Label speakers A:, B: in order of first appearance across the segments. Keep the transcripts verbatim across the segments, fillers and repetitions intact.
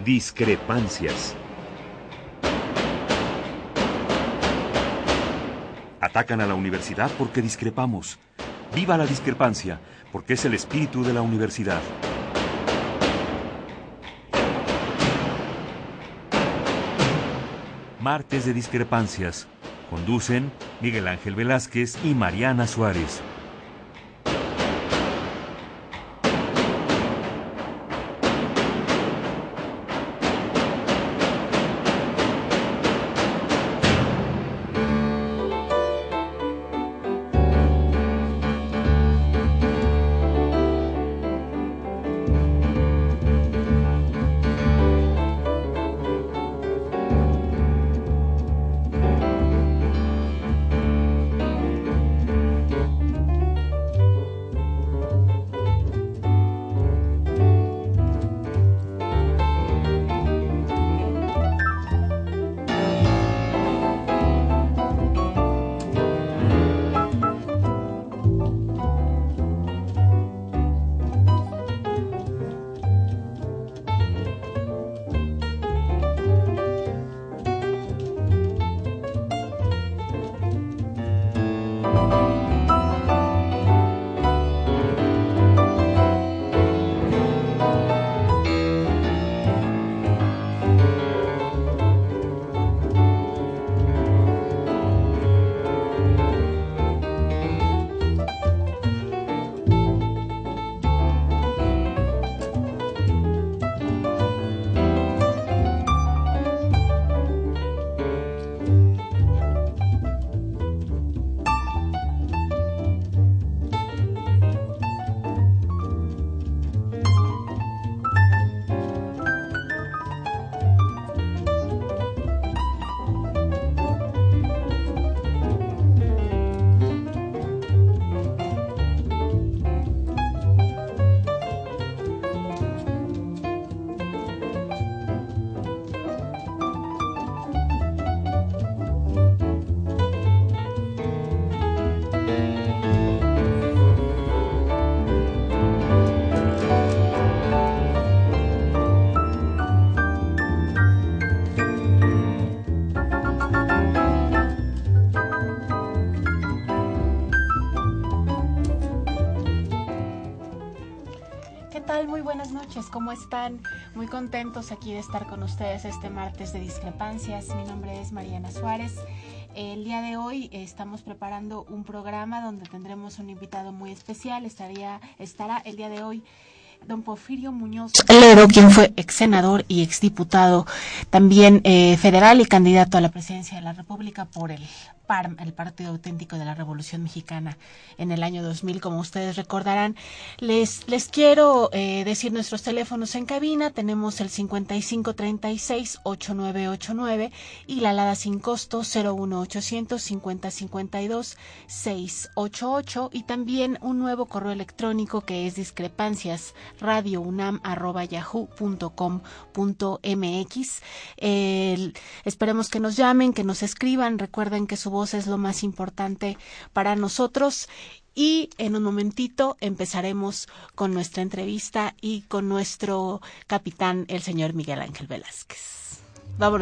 A: Discrepancias. Atacan a la universidad porque discrepamos. ¡Viva la discrepancia! Porque es el espíritu de la universidad. Martes de Discrepancias. Conducen Miguel Ángel Velázquez y Mariana Suárez.
B: ¿Cómo están? Muy contentos aquí de estar con ustedes este martes de Discrepancias. Mi nombre es Mariana Suárez. El día de hoy estamos preparando un programa donde tendremos un invitado muy especial. Estaría, estará el día de hoy don Porfirio Muñoz Ledo, quien fue ex senador y exdiputado también eh, federal y candidato a la presidencia de la República por el P A R M, el Partido Auténtico de la Revolución Mexicana, en el año dos mil, como ustedes recordarán. Les les quiero eh, decir nuestros teléfonos en cabina. Tenemos el cincuenta y cinco treinta y seis ochenta y nueve ochenta y nueve y la alada sin costo cero uno ochocientos cincuenta cincuenta y dos seiscientos ochenta y ocho, y también un nuevo correo electrónico que es discrepancias radio unam arroba yahoo punto com punto mx. Eh, esperemos que nos llamen, que nos escriban. Recuerden que su voz es lo más importante para nosotros. Y en un momentito empezaremos con nuestra entrevista y con nuestro capitán, el señor Miguel Ángel Velázquez. Vámonos.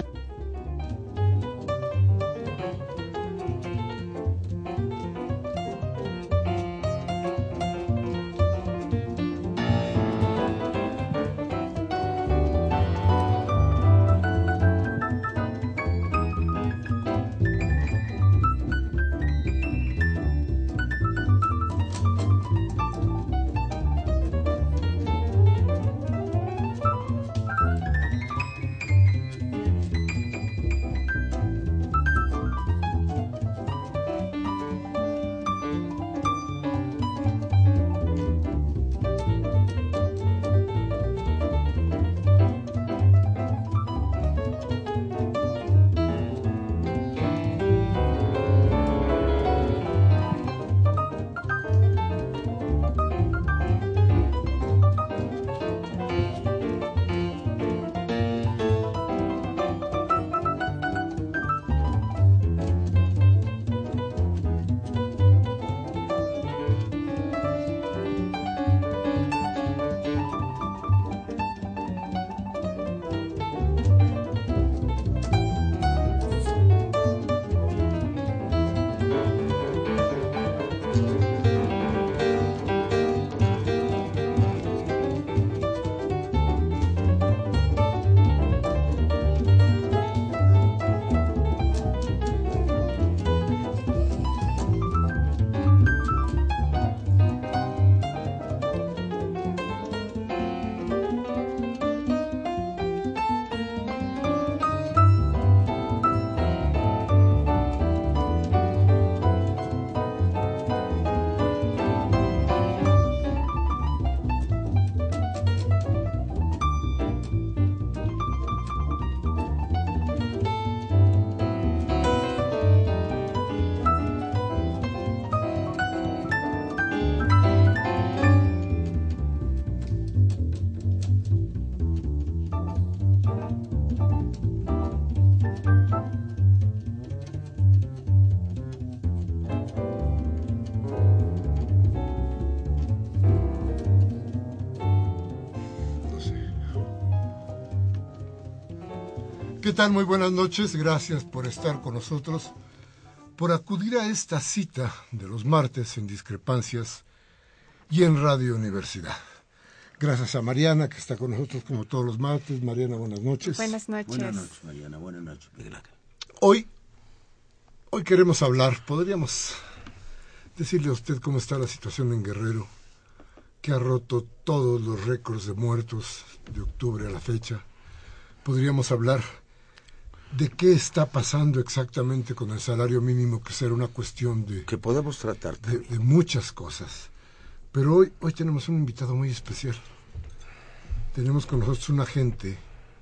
C: ¿Qué tal? Muy buenas noches. Gracias por estar con nosotros, por acudir a esta cita de los martes en Discrepancias y en Radio Universidad. Gracias a Mariana, que está con nosotros como todos los martes. Mariana, buenas noches.
B: Buenas noches.
D: Buenas noches, Mariana. Buenas noches, Miguel Ángel.
C: Hoy, hoy queremos hablar, podríamos decirle a usted cómo está la situación en Guerrero, que ha roto todos los récords de muertos de octubre a la fecha. Podríamos hablar de qué está pasando exactamente con el salario mínimo, que será una cuestión de...
D: Que podemos tratar.
C: De, de muchas cosas. Pero hoy, hoy tenemos un invitado muy especial. Tenemos con nosotros una gente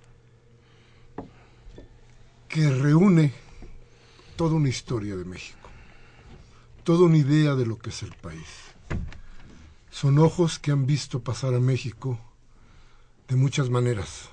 C: que reúne toda una historia de México, toda una idea de lo que es el país. Son ojos que han visto pasar a México de muchas maneras.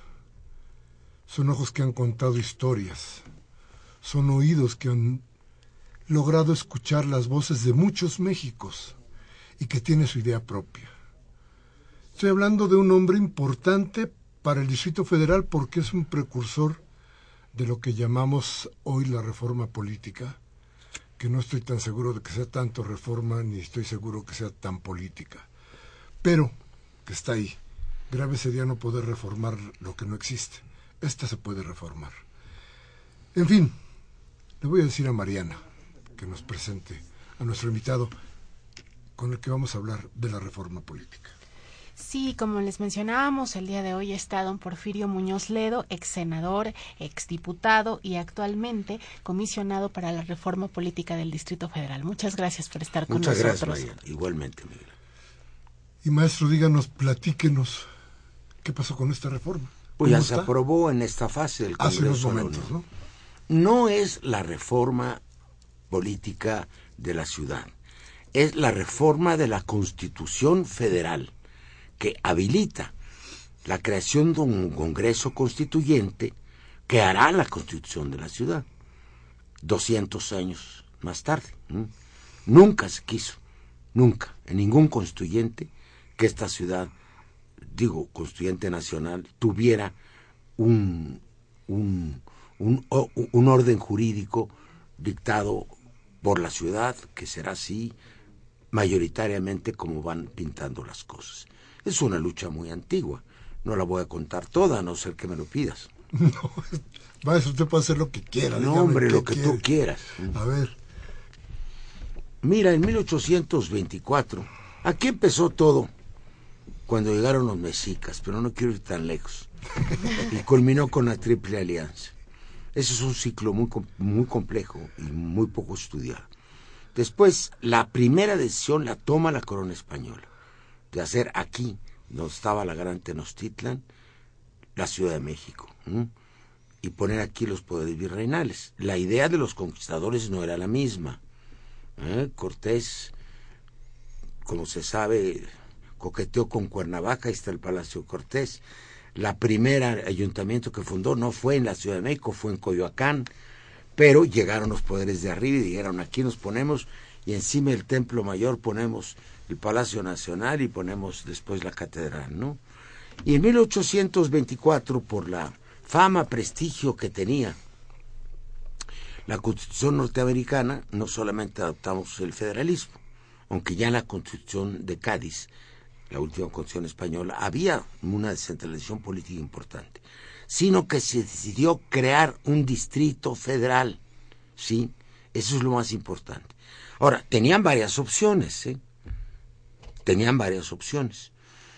C: Son ojos que han contado historias. Son oídos que han logrado escuchar las voces de muchos Méxicos y que tiene su idea propia. Estoy hablando de un hombre importante para el Distrito Federal porque es un precursor de lo que llamamos hoy la reforma política, que no estoy tan seguro de que sea tanto reforma, ni estoy seguro que sea tan política, pero que está ahí. Grave sería no poder reformar lo que no existe. Esta se puede reformar. En fin, le voy a decir a Mariana que nos presente a nuestro invitado con el que vamos a hablar de la reforma política.
B: Sí, como les mencionábamos, el día de hoy está don Porfirio Muñoz Ledo, ex senador, ex diputado y actualmente comisionado para la reforma política del Distrito Federal. Muchas gracias por estar con
D: Muchas
B: nosotros.
D: Muchas gracias, Mariana. Igualmente, Miguel.
C: Y maestro, díganos, platíquenos, ¿qué pasó con esta reforma?
D: Pues ya se aprobó en esta fase del Congreso.
C: Hace unos momentos, ¿no?
D: No es la reforma política de la ciudad, es la reforma de la Constitución Federal, que habilita la creación de un Congreso Constituyente que hará la Constitución de la ciudad, doscientos años más tarde. ¿Mm? Nunca se quiso, nunca, en ningún constituyente, que esta ciudad, digo, constituyente nacional, tuviera un, un, un, un orden jurídico dictado por la ciudad, que será así mayoritariamente como van pintando las cosas. Es una lucha muy antigua, no la voy a contar toda, a no ser que me lo pidas.
C: No, maestro, usted puede hacer lo que quiera.
D: No, hombre, lo que quiere. Tú quieras.
C: A ver.
D: Mira, en mil ochocientos veinticuatro, aquí empezó todo, cuando llegaron los mexicas, pero no quiero ir tan lejos, y culminó con la Triple Alianza. Ese es un ciclo muy, muy complejo y muy poco estudiado. Después, la primera decisión la toma la corona española, de hacer aquí, donde estaba la gran Tenochtitlan, la Ciudad de México, ¿eh? y poner aquí los poderes virreinales. La idea de los conquistadores no era la misma. ¿eh? Cortés, como se sabe, coqueteó con Cuernavaca, ahí está el Palacio Cortés. La primera ayuntamiento que fundó no fue en la Ciudad de México, fue en Coyoacán, pero llegaron los poderes de arriba y dijeron, aquí nos ponemos, y encima del Templo Mayor ponemos el Palacio Nacional y ponemos después la catedral, ¿no? Y en mil ochocientos veinticuatro, por la fama, prestigio que tenía la Constitución norteamericana, no solamente adoptamos el federalismo, aunque ya en la Constitución de Cádiz, la última Constitución española, había una descentralización política importante, sino que se decidió crear un distrito federal, ¿sí? Eso es lo más importante. Ahora, tenían varias opciones, ¿eh? Tenían varias opciones.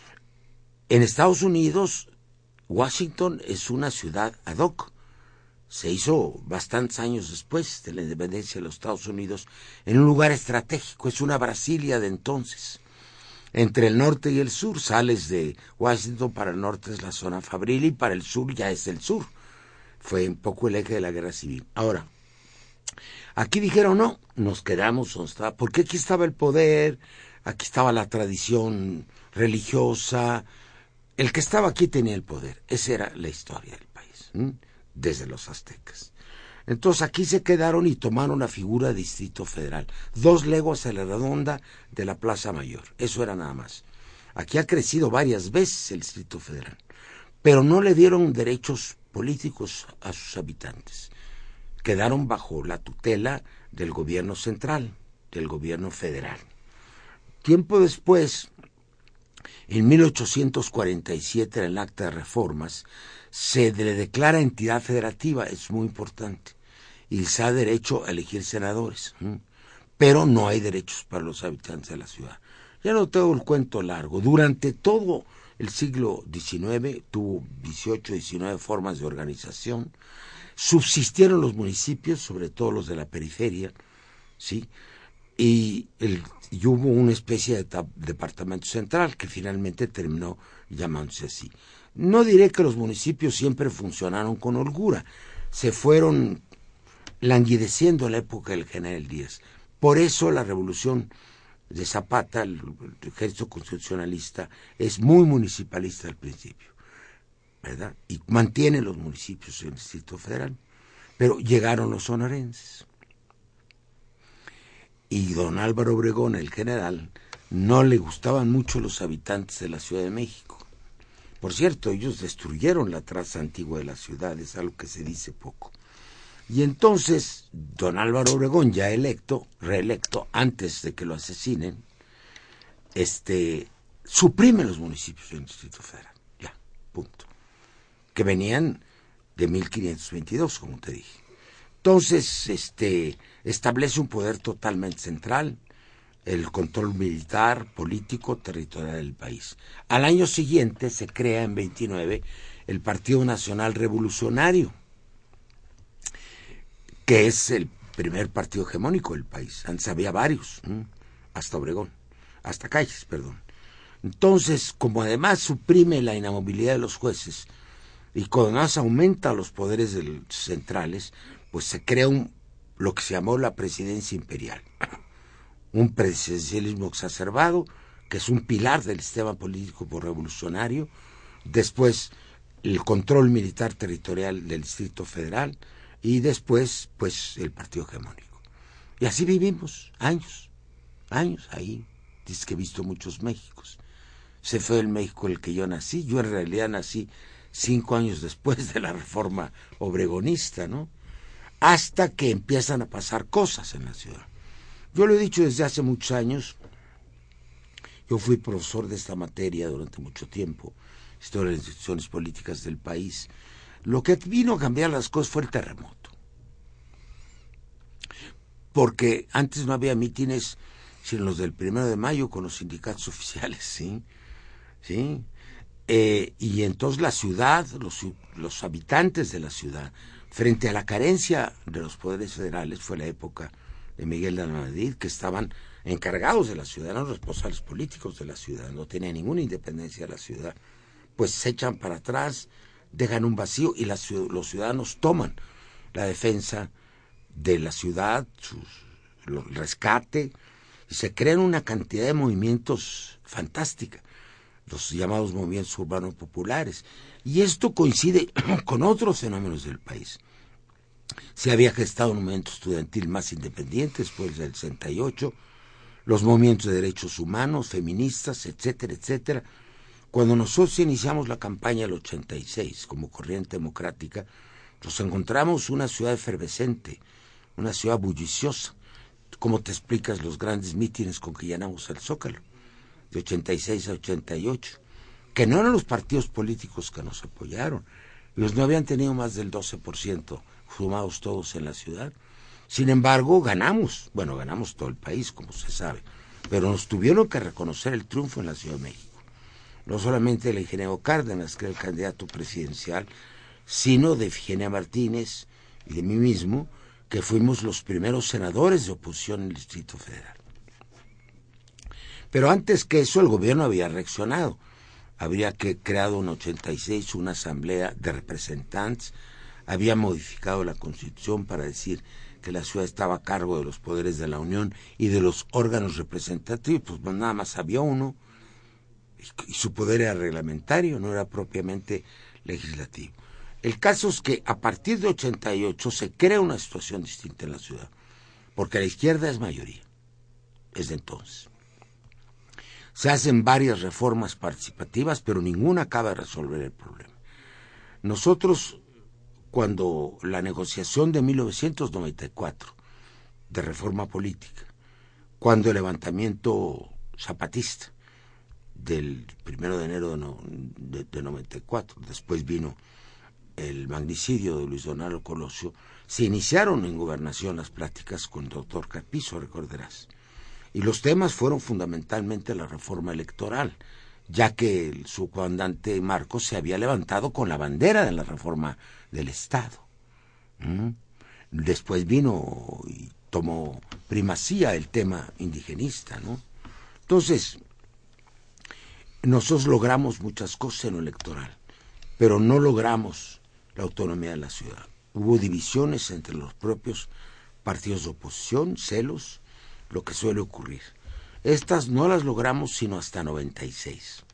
D: En Estados Unidos, Washington es una ciudad ad hoc. Se hizo bastantes años después de la independencia de los Estados Unidos en un lugar estratégico, es una Brasilia de entonces. Entre el norte y el sur, sales de Washington, para el norte es la zona fabril y para el sur ya es el sur. Fue un poco el eje de la guerra civil. Ahora, aquí dijeron no, nos quedamos donde estaba, porque aquí estaba el poder, aquí estaba la tradición religiosa, el que estaba aquí tenía el poder. Esa era la historia del país, ¿eh? Desde los aztecas. Entonces aquí se quedaron y tomaron la figura de Distrito Federal. Dos leguas a la redonda de la Plaza Mayor. Eso era nada más. Aquí ha crecido varias veces el Distrito Federal. Pero no le dieron derechos políticos a sus habitantes. Quedaron bajo la tutela del gobierno central, del gobierno federal. Tiempo después, en mil ochocientos cuarenta y siete, en el Acta de Reformas, se le declara entidad federativa, es muy importante, y se da derecho a elegir senadores, ¿sí? Pero no hay derechos para los habitantes de la ciudad. Ya no tengo el cuento largo. Durante todo el siglo diecinueve tuvo dieciocho, diecinueve formas de organización. Subsistieron los municipios, sobre todo los de la periferia, ¿sí? Y, el, y hubo una especie de ta- departamento central que finalmente terminó llamándose así. No diré que los municipios siempre funcionaron con holgura, se fueron languideciendo en la época del general Díaz. Por eso la revolución de Zapata, el, el ejército constitucionalista, es muy municipalista al principio, ¿verdad? Y mantiene los municipios en el Distrito Federal. Pero llegaron los sonorenses. Y don Álvaro Obregón, el general, no le gustaban mucho los habitantes de la Ciudad de México. Por cierto, ellos destruyeron la traza antigua de la ciudad, es algo que se dice poco. Y entonces, don Álvaro Obregón, ya electo, reelecto, antes de que lo asesinen, este, suprime los municipios del Distrito Federal. Ya, punto. Que venían de mil quinientos veintidós, como te dije. Entonces, este, establece un poder totalmente central, el control militar, político, territorial del país. Al año siguiente se crea en veintinueve el Partido Nacional Revolucionario, que es el primer partido hegemónico del país. Antes había varios, ¿eh? hasta Obregón, hasta Calles, perdón. Entonces, como además suprime la inamovilidad de los jueces y como además aumenta los poderes del, centrales, pues se crea un, lo que se llamó la presidencia imperial. Un presidencialismo exacerbado, que es un pilar del sistema político revolucionario. Después, el control militar territorial del Distrito Federal. Y después, pues, el partido hegemónico. Y así vivimos, años, años ahí. Dice que he visto muchos Méxicos. Ese fue el México en el que yo nací. Yo en realidad nací cinco años después de la reforma obregonista, ¿no? Hasta que empiezan a pasar cosas en la ciudad. Yo lo he dicho desde hace muchos años. Yo fui profesor de esta materia durante mucho tiempo, historia de las instituciones políticas del país. Lo que vino a cambiar las cosas fue el terremoto. Porque antes no había mítines sino los del primero de mayo con los sindicatos oficiales, ¿sí? ¿Sí? Eh, y entonces la ciudad, los, los habitantes de la ciudad, frente a la carencia de los poderes federales, fue la época de Miguel de la Madrid, que estaban encargados de la ciudad, eran responsables políticos de la ciudad, no tenía ninguna independencia la ciudad, pues se echan para atrás, dejan un vacío y la, los ciudadanos toman la defensa de la ciudad, su el rescate, y se crean una cantidad de movimientos fantástica, los llamados movimientos urbanos populares. Y esto coincide con otros fenómenos del país. Se había gestado un movimiento estudiantil más independiente después del sesenta y ocho, los movimientos de derechos humanos, feministas, etcétera, etcétera. Cuando nosotros iniciamos la campaña del ochenta y seis como Corriente Democrática, nos encontramos una ciudad efervescente, una ciudad bulliciosa. ¿Cómo te explicas los grandes mítines con que llenamos el Zócalo? De ochenta y seis a ochenta y ocho. Que no eran los partidos políticos que nos apoyaron. Ellos no habían tenido más del doce por ciento sumados todos en la ciudad. Sin embargo, ganamos. Bueno, ganamos todo el país, como se sabe. Pero nos tuvieron que reconocer el triunfo en la Ciudad de México. No solamente del ingeniero Cárdenas, que era el candidato presidencial, sino de Ifigenia Martínez y de mí mismo, que fuimos los primeros senadores de oposición en el Distrito Federal. Pero antes que eso, el gobierno había reaccionado. Habría que creado en ochenta y seis una asamblea de representantes, había modificado la Constitución para decir que la ciudad estaba a cargo de los poderes de la Unión y de los órganos representativos, pues nada más había uno, y su poder era reglamentario, no era propiamente legislativo. El caso es que a partir de ochenta y ocho se crea una situación distinta en la ciudad, porque la izquierda es mayoría, desde entonces. Se hacen varias reformas participativas, pero ninguna acaba de resolver el problema. Nosotros cuando la negociación de mil novecientos noventa y cuatro de reforma política, cuando el levantamiento zapatista del primero de enero de, no, de, de noventa y cuatro, después vino el magnicidio de Luis Donaldo Colosio, se iniciaron en Gobernación las pláticas con el doctor Carpizo, recordarás. Y los temas fueron fundamentalmente la reforma electoral, ya que el subcomandante Marcos se había levantado con la bandera de la reforma del Estado. ¿Mm? Después vino y tomó primacía el tema indigenista, ¿no? Entonces, nosotros logramos muchas cosas en lo electoral, pero no logramos la autonomía de la ciudad. Hubo divisiones entre los propios partidos de oposición, celos, lo que suele ocurrir. Estas no las logramos sino hasta noventa y seis.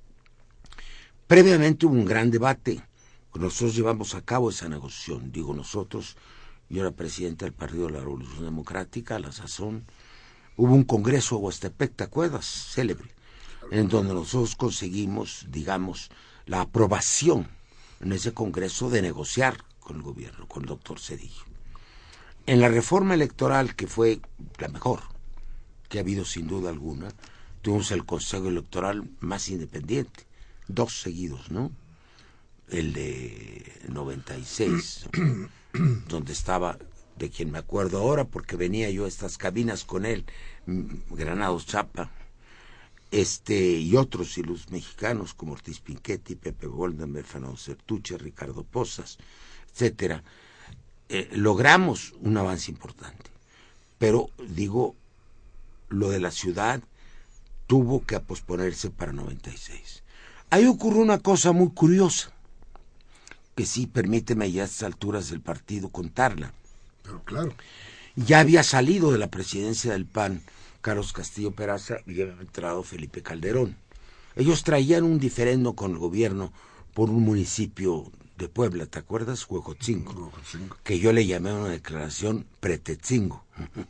D: Previamente hubo un gran debate. Nosotros llevamos a cabo esa negociación. Digo nosotros, yo era presidente del Partido de la Revolución Democrática, a la sazón. Hubo un congreso de Huastepec, ¿te acuerdas? Célebre, en donde nosotros conseguimos, digamos, la aprobación en ese congreso de negociar con el gobierno, con el doctor Zedillo. En la reforma electoral, que fue la mejor que ha habido sin duda alguna, tuvimos el Consejo Electoral más independiente, dos seguidos, ¿no? El de noventa y seis, donde estaba, de quien me acuerdo ahora, porque venía yo a estas cabinas con él, Granados Chapa, este y otros y los mexicanos como Ortiz Pinchetti, Pepe Goldenberg, Fernando Certuche, Ricardo Pozas, etcétera. Eh, logramos un avance importante, pero digo, lo de la ciudad tuvo que posponerse para noventa y seis. Ahí ocurrió una cosa muy curiosa, que sí, permíteme ya a estas alturas del partido contarla.
C: Pero claro.
D: Ya había salido de la presidencia del P A N Carlos Castillo Peraza y había entrado Felipe Calderón. Ellos traían un diferendo con el gobierno por un municipio de Puebla, ¿te acuerdas? Huejotzingo, que yo le llamé una declaración pretetzingo.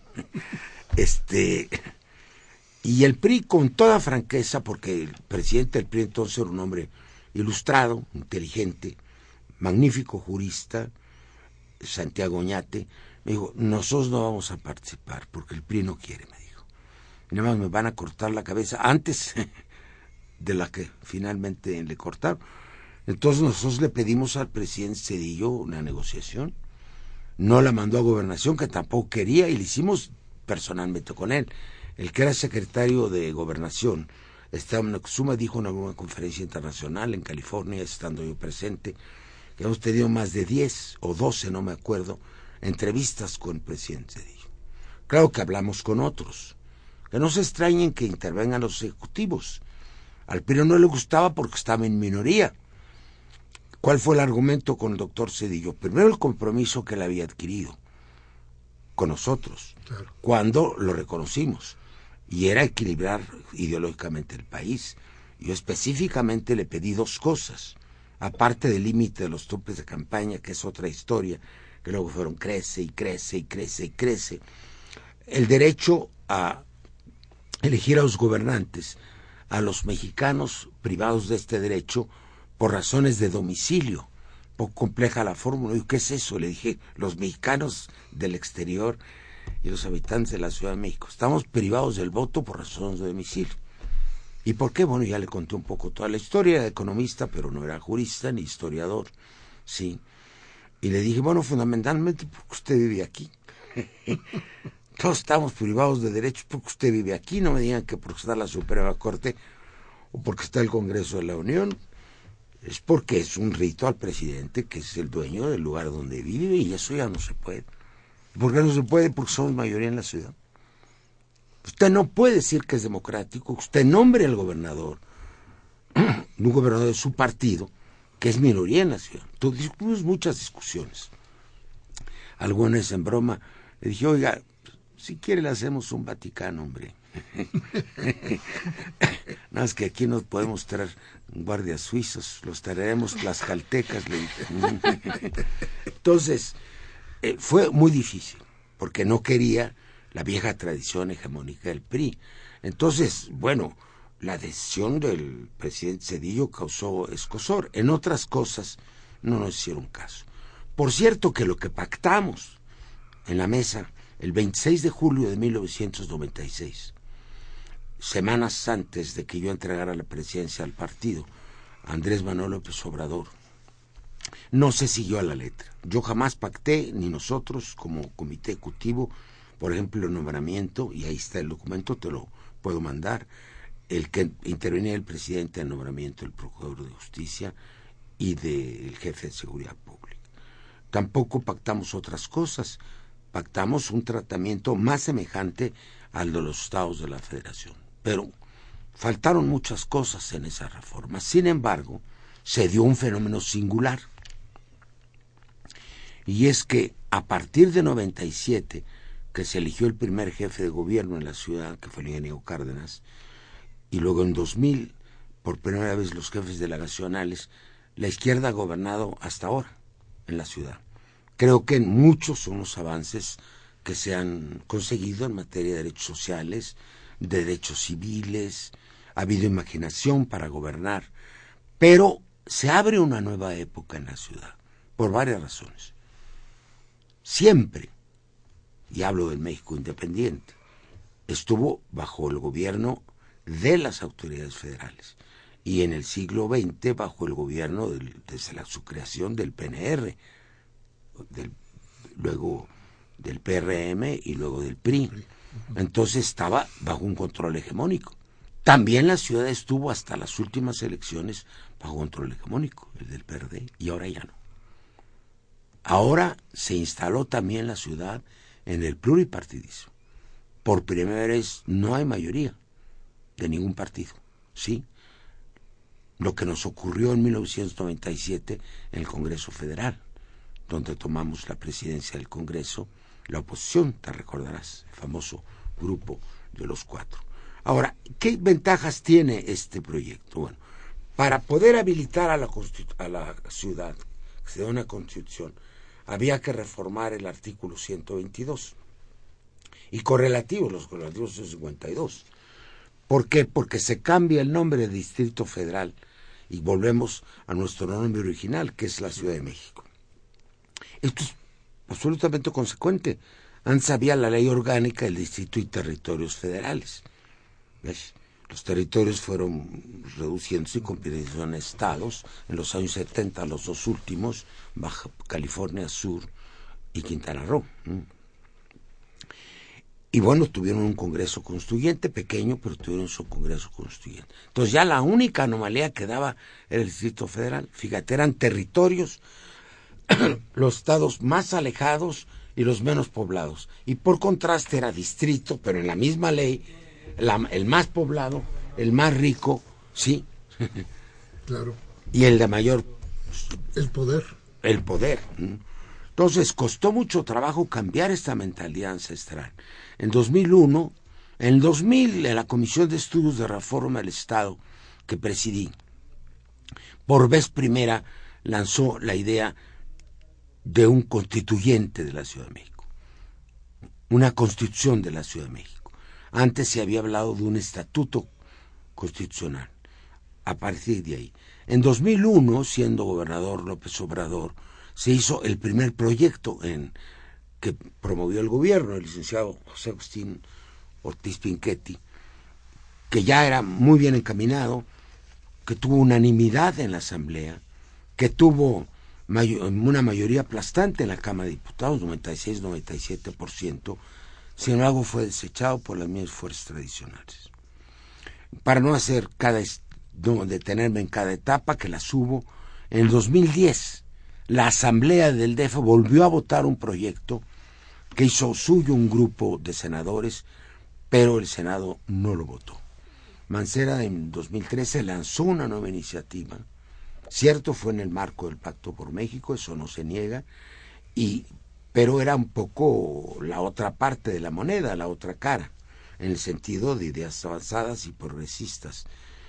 D: este, y el P R I con toda franqueza, porque el presidente del P R I entonces era un hombre ilustrado, inteligente, magnífico jurista, Santiago Oñate, me dijo, nosotros no vamos a participar porque el P R I no quiere, me dijo. Y nada más me van a cortar la cabeza antes de la que finalmente le cortaron. Entonces nosotros le pedimos al presidente Zedillo una negociación. No la mandó a Gobernación, que tampoco quería, y le hicimos personalmente con él. El que era secretario de Gobernación, Esteban Moctezuma, dijo en alguna conferencia internacional en California, estando yo presente, que hemos tenido más de diez o doce, no me acuerdo, entrevistas con el presidente Zedillo. Claro que hablamos con otros. Que no se extrañen que intervengan los ejecutivos. Al P R I no le gustaba porque estaba en minoría. ¿Cuál fue el argumento con el doctor Zedillo? Primero, el compromiso que él había adquirido con nosotros, claro, cuando lo reconocimos, y era equilibrar ideológicamente el país. Yo específicamente le pedí dos cosas, aparte del límite de los topes de campaña, que es otra historia, que luego fueron crece y crece y crece y crece, el derecho a elegir a los gobernantes, a los mexicanos privados de este derecho por razones de domicilio. Poco compleja la fórmula. ¿Y qué es eso? Le dije, los mexicanos del exterior y los habitantes de la Ciudad de México estamos privados del voto por razones de domicilio. ¿Y por qué? Bueno, ya le conté un poco toda la historia. Era economista, pero no era jurista ni historiador, ¿sí? Y le dije, bueno, fundamentalmente porque usted vive aquí. Todos estamos privados de derechos porque usted vive aquí. No me digan que porque está la Suprema Corte o porque está el Congreso de la Unión. Es porque es un rito al presidente, que es el dueño del lugar donde vive, y eso ya no se puede. ¿Por qué no se puede? Porque somos mayoría en la ciudad. Usted no puede decir que es democrático, usted nombre al gobernador, un gobernador de su partido, que es minoría en la ciudad. Entonces, tuvimos muchas discusiones. Algunas en broma, le dije, oiga, si quiere le hacemos un Vaticano, hombre. Nada más que aquí no podemos traer guardias suizos, los traeremos tlaxcaltecas, le dije. Entonces, eh, fue muy difícil, porque no quería la vieja tradición hegemónica del P R I. Entonces, bueno, la decisión del presidente Zedillo causó escozor. En otras cosas no nos hicieron caso. Por cierto que lo que pactamos en la mesa el veintiséis de julio de mil novecientos noventa y seis, semanas antes de que yo entregara la presidencia al partido, Andrés Manuel López Obrador, no se siguió a la letra. Yo jamás pacté, ni nosotros como comité ejecutivo, por ejemplo, el nombramiento, y ahí está el documento, te lo puedo mandar, el que intervenía el presidente en el nombramiento del Procurador de Justicia y del Jefe de Seguridad Pública. Tampoco pactamos otras cosas, pactamos un tratamiento más semejante al de los estados de la Federación. Pero faltaron muchas cosas en esa reforma. Sin embargo, se dio un fenómeno singular. Y es que a partir de noventa y siete, que se eligió el primer jefe de gobierno en la ciudad, que fue el ingeniero Cárdenas, y luego en dos mil, por primera vez los jefes delegacionales, la izquierda ha gobernado hasta ahora en la ciudad. Creo que muchos son los avances que se han conseguido en materia de derechos sociales, de derechos civiles, ha habido imaginación para gobernar, pero se abre una nueva época en la ciudad, por varias razones. Siempre, y hablo del México independiente, estuvo bajo el gobierno de las autoridades federales, y en el siglo veinte bajo el gobierno del, desde la, su creación del P N R, del, luego del P R M y luego del P R I. Entonces estaba bajo un control hegemónico. También la ciudad estuvo hasta las últimas elecciones bajo control hegemónico, el del P R D, y ahora ya no. Ahora se instaló también la ciudad en el pluripartidismo. Por primera vez no hay mayoría de ningún partido, ¿sí? Lo que nos ocurrió en mil novecientos noventa y siete en el Congreso Federal, donde tomamos la presidencia del Congreso, la oposición, te recordarás, el famoso grupo de los cuatro. Ahora, ¿qué ventajas tiene este proyecto? Bueno, para poder habilitar a la, a la ciudad, que se dé una constitución, había que reformar el artículo ciento veintidós y correlativos, los correlativos son cincuenta y dos. ¿Por qué? Porque se cambia el nombre de Distrito Federal y volvemos a nuestro nombre original, que es la Ciudad de México. Esto es absolutamente consecuente. Antes había la ley orgánica del distrito y territorios federales. ¿Ves? Los territorios fueron reduciéndose y convirtiéndose en estados. En los años setenta, los dos últimos, Baja California Sur y Quintana Roo. Y bueno, tuvieron un congreso constituyente, pequeño, pero tuvieron su congreso constituyente. Entonces ya la única anomalía que daba era el Distrito Federal. Fíjate, eran territorios, los estados más alejados y los menos poblados. Y por contraste era distrito, pero en la misma ley, la, el más poblado, el más rico, sí.
C: Claro.
D: Y el de mayor...
C: El poder.
D: El poder. Entonces costó mucho trabajo cambiar esta mentalidad ancestral. En dos mil uno, en dos mil, en la Comisión de Estudios de Reforma del Estado que presidí, por vez primera lanzó la idea de un constituyente de la Ciudad de México, una constitución de la Ciudad de México. Antes se había hablado de un estatuto constitucional. A partir de ahí, en dos mil uno, siendo gobernador López Obrador, se hizo el primer proyecto en que promovió el gobierno, el licenciado José Agustín Ortiz Pinchetti, que ya era muy bien encaminado, que tuvo unanimidad en la Asamblea, que tuvo mayo, una mayoría aplastante en la Cámara de Diputados, noventa y seis a noventa y siete por ciento, sin embargo fue desechado por las mismas fuerzas tradicionales. Para no hacer cada, no detenerme en cada etapa, que las hubo, en el dos mil diez, la Asamblea del D F volvió a votar un proyecto que hizo suyo un grupo de senadores, pero el Senado no lo votó. Mancera en dos mil trece lanzó una nueva iniciativa, cierto, fue en el marco del Pacto por México, eso no se niega, y, pero era un poco la otra parte de la moneda, la otra cara, en el sentido de ideas avanzadas y progresistas.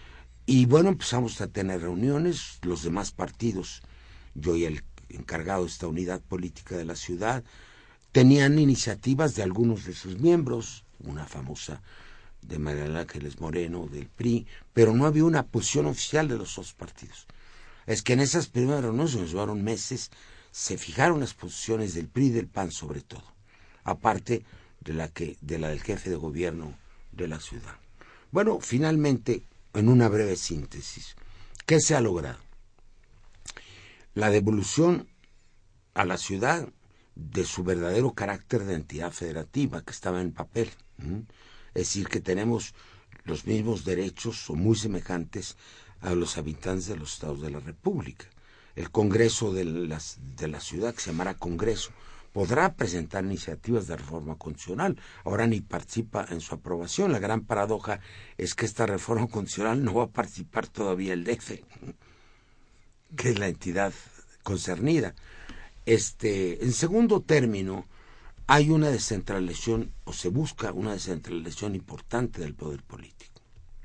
D: Y bueno, empezamos a tener reuniones, los demás partidos, yo y el encargado de esta unidad política de la ciudad, tenían iniciativas de algunos de sus miembros, una famosa de María Ángeles Moreno, del P R I, pero no había una posición oficial de los dos partidos. Es que en esas primeras reuniones, nos llevaron meses, se fijaron las posiciones del P R I y del P A N sobre todo, aparte de la, que, de la del jefe de gobierno de la ciudad. Bueno, finalmente, en una breve síntesis, ¿qué se ha logrado? La devolución a la ciudad de su verdadero carácter de entidad federativa que estaba en papel. ¿Mm? Es decir, que tenemos los mismos derechos o muy semejantes a los habitantes de los estados de la República. El Congreso de, las, de la ciudad, que se llamará Congreso, podrá presentar iniciativas de reforma constitucional. Ahora ni participa en su aprobación. La gran paradoja es que esta reforma constitucional no va a participar todavía el D F, que es la entidad concernida. Este, en segundo término, hay una descentralización, o se busca una descentralización importante del poder político.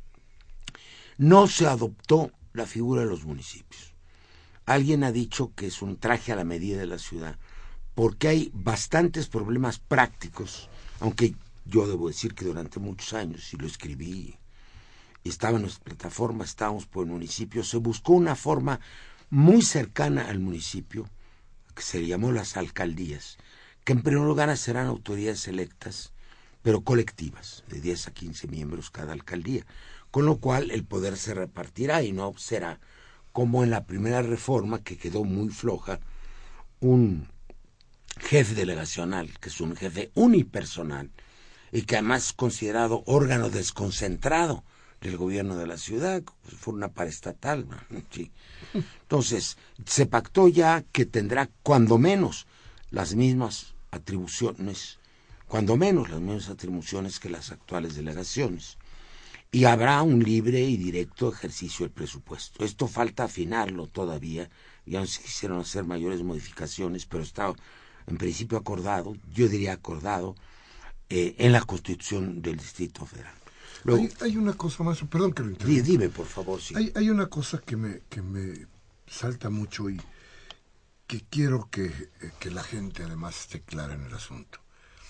D: No se adoptó la figura de los municipios. Alguien ha dicho que es un traje a la medida de la ciudad, porque hay bastantes problemas prácticos, aunque yo debo decir que durante muchos años, y lo escribí, y estaba en nuestra plataforma, estábamos por el municipio, se buscó una forma muy cercana al municipio, que se llamó las alcaldías, que en primer lugar serán autoridades electas, pero colectivas, de diez a quince miembros cada alcaldía, con lo cual el poder se repartirá y no será como en la primera reforma, que quedó muy floja, un jefe delegacional, que es un jefe unipersonal, y que además es considerado órgano desconcentrado del gobierno de la ciudad, pues fue una paraestatal, sí. Entonces, se pactó ya que tendrá cuando menos las mismas atribuciones, cuando menos las mismas atribuciones que las actuales delegaciones, y habrá un libre y directo ejercicio del presupuesto. Esto falta afinarlo todavía, ya no se quisieron hacer mayores modificaciones, pero está en principio acordado, yo diría acordado, eh, en la Constitución del Distrito Federal. Luego,
C: hay, hay una cosa más, perdón que lo interrumpa.
D: Dime, por favor, sí.
C: Hay, hay una cosa que me, que me salta mucho y que quiero que, que la gente además esté clara en el asunto.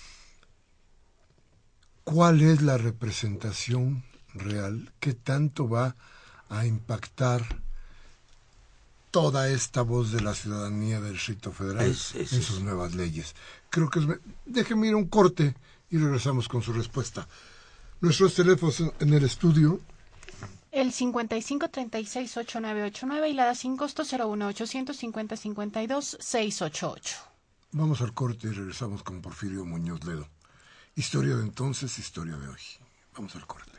C: ¿Cuál es la representación real? ¿Qué tanto va a impactar toda esta voz de la ciudadanía del Distrito Federal
D: es, es,
C: en sus
D: es.
C: nuevas leyes? Creo que es... Déjeme ir a un corte y regresamos con su respuesta. Nuestros teléfonos en el estudio.
B: El cincuenta y cinco treinta y seis ochenta y nueve ochenta y nueve y la da sin costo cero uno ochocientos cincuenta cincuenta y dos seiscientos ochenta y ocho.
C: Vamos al corte y regresamos con Porfirio Muñoz Ledo. Historia de entonces, historia de hoy. Vamos al corte.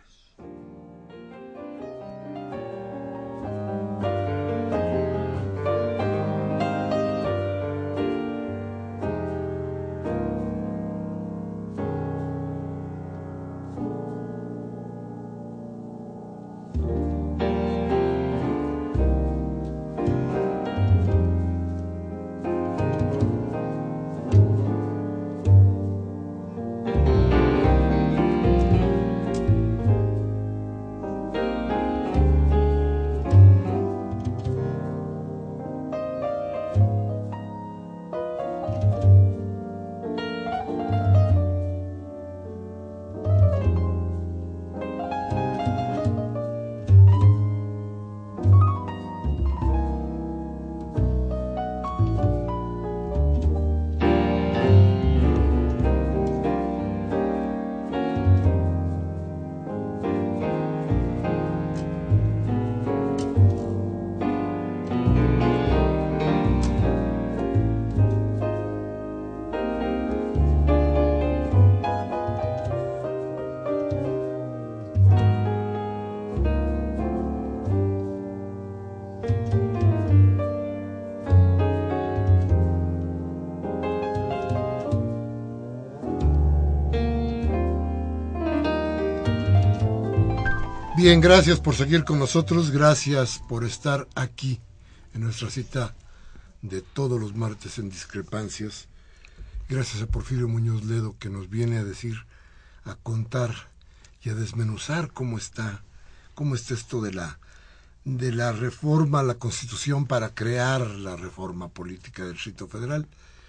C: Bien, gracias por seguir con nosotros, gracias por estar aquí en nuestra cita de todos los martes en Discrepancias. Gracias a Porfirio Muñoz Ledo, que nos viene a decir, a contar y a desmenuzar cómo está, cómo está esto de la, de la reforma a la Constitución para crear la reforma política del Distrito Federal.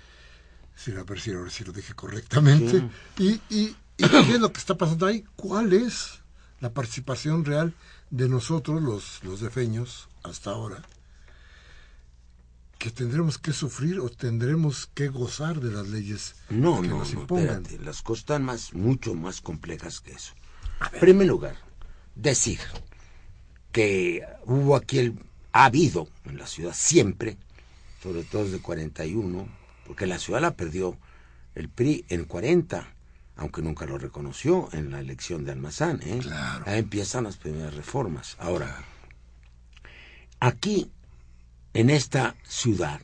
C: Sí, a ver si ahora sí lo dije correctamente. Sí. Y, y, y qué es lo que está pasando ahí, cuál es la participación real de nosotros, los, los defeños, hasta ahora. que tendremos que sufrir o tendremos que gozar de las leyes
D: no,
C: que
D: no,
C: nos
D: no,
C: impongan.
D: espérate, las cosas están más, mucho más complejas que eso. En primer lugar, decir que hubo aquí, el, ha habido en la ciudad siempre, sobre todo desde cuarenta y uno, porque la ciudad la perdió el P R I en cuarenta, aunque nunca lo reconoció en la elección de Almazán, ¿eh?
C: Claro.
D: Ahí empiezan las primeras reformas. Ahora, claro. Aquí, en esta ciudad,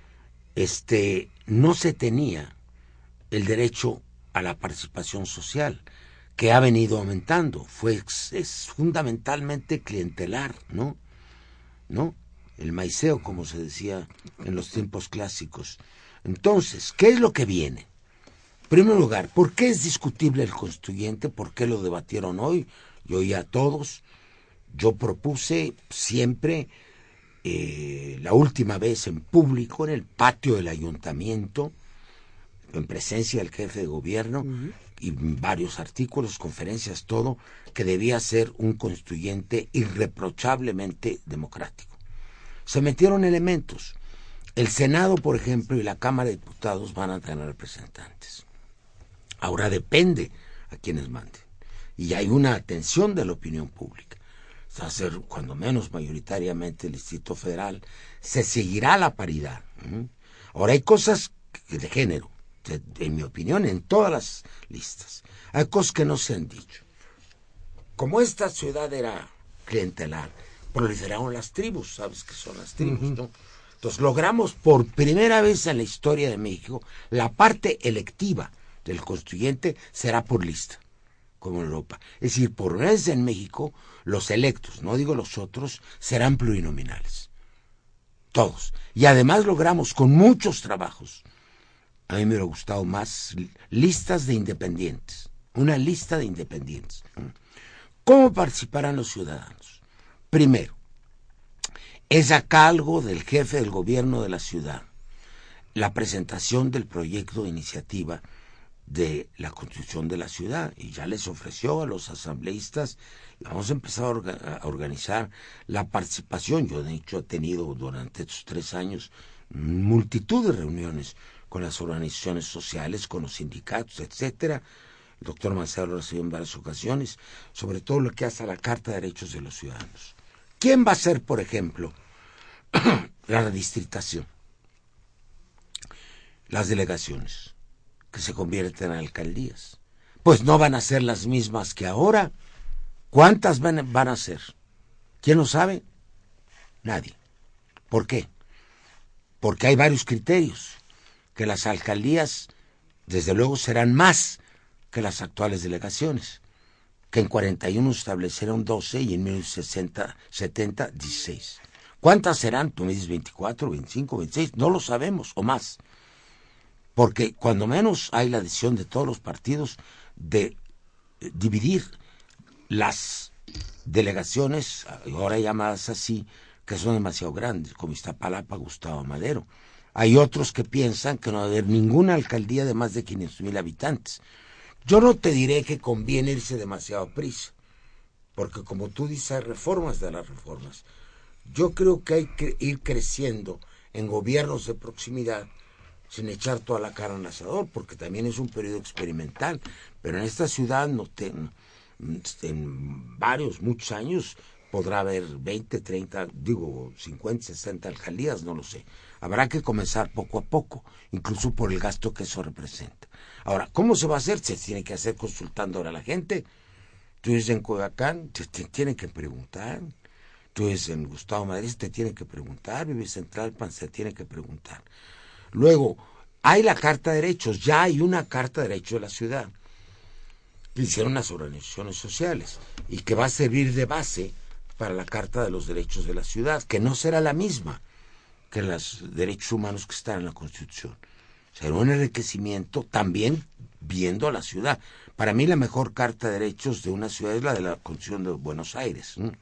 D: este, no se tenía el derecho a la participación social, que ha venido aumentando. Fue, es fundamentalmente clientelar, ¿no? ¿No? El maiceo, como se decía en los tiempos clásicos. Entonces, ¿qué es lo que viene? En primer lugar, ¿por qué es discutible el constituyente? ¿Por qué lo debatieron hoy? Yo y a todos. Yo propuse siempre, eh, la última vez en público, en el patio del ayuntamiento, en presencia del jefe de gobierno, uh-huh. y varios artículos, conferencias, todo, que debía ser un constituyente irreprochablemente democrático. Se metieron elementos. El Senado, por ejemplo, y la Cámara de Diputados van a tener representantes. Ahora depende a quienes manden. Y hay una atención de la opinión pública. Va a ser, cuando menos mayoritariamente, el Distrito Federal. Se seguirá la paridad. ¿Mm? Ahora hay cosas de género, de, de, en mi opinión, en todas las listas. Hay cosas que no se han dicho. Como esta ciudad era clientelar, proliferaron las tribus, ¿sabes qué son las tribus, uh-huh. no? Entonces logramos por primera vez en la historia de México, la parte electiva del constituyente será por lista, como en Europa. Es decir, por una vez en México, los electos, no digo los otros, serán plurinominales. Todos. Y además logramos con muchos trabajos, a mí me hubiera gustado más, listas de independientes. Una lista de independientes. ¿Cómo participarán los ciudadanos? Primero, es a cargo del jefe del gobierno de la ciudad la presentación del proyecto de iniciativa de la constitución de la ciudad, y ya les ofreció a los asambleístas, vamos a empezar a, orga, a organizar la participación. Yo de hecho he tenido durante estos tres años multitud de reuniones con las organizaciones sociales, con los sindicatos, etcétera. El doctor Mancera lo recibió en varias ocasiones, sobre todo lo que hace a la Carta de Derechos de los Ciudadanos. ¿Quién va a ser, por ejemplo, la redistritación? Las delegaciones, que se convierten en alcaldías. Pues no van a ser las mismas que ahora. ¿Cuántas van, van a ser? ¿Quién lo sabe? Nadie. ¿Por qué? Porque hay varios criterios. Que las alcaldías, desde luego, serán más que las actuales delegaciones, que en cuarenta y uno establecieron doce y en mil novecientos setenta, dieciséis. ¿Cuántas serán? Tú me dices veinticuatro, veinticinco, veintiséis, no lo sabemos, o más. Porque cuando menos hay la decisión de todos los partidos de dividir las delegaciones, ahora llamadas así, que son demasiado grandes, como Iztapalapa, Gustavo Madero. Hay otros que piensan que no va a haber ninguna alcaldía de más de quinientos mil habitantes. Yo no te diré que conviene irse demasiado a prisa, porque como tú dices, hay reformas de las reformas. Yo creo que hay que ir creciendo en gobiernos de proximidad sin echar toda la cara al asador, porque también es un periodo experimental. Pero en esta ciudad, no te, en varios, muchos años, podrá haber veinte, treinta, digo, cincuenta, sesenta alcaldías, no lo sé. Habrá que comenzar poco a poco, incluso por el gasto que eso representa. Ahora, ¿cómo se va a hacer? Se tiene que hacer consultando ahora a la gente. Tú vives en Coyoacán, te, te tienen que preguntar. Tú vives en Gustavo Madrid, te tienen que preguntar. Vives en Tlalpan, se tiene que preguntar. Luego, hay la Carta de Derechos, ya hay una Carta de Derechos de la ciudad. Que hicieron las organizaciones sociales y que va a servir de base para la Carta de los Derechos de la ciudad, que no será la misma que los derechos humanos que están en la Constitución. Será un enriquecimiento también viendo a la ciudad. Para mí la mejor Carta de Derechos de una ciudad es la de la Constitución de Buenos Aires. ¿Mm?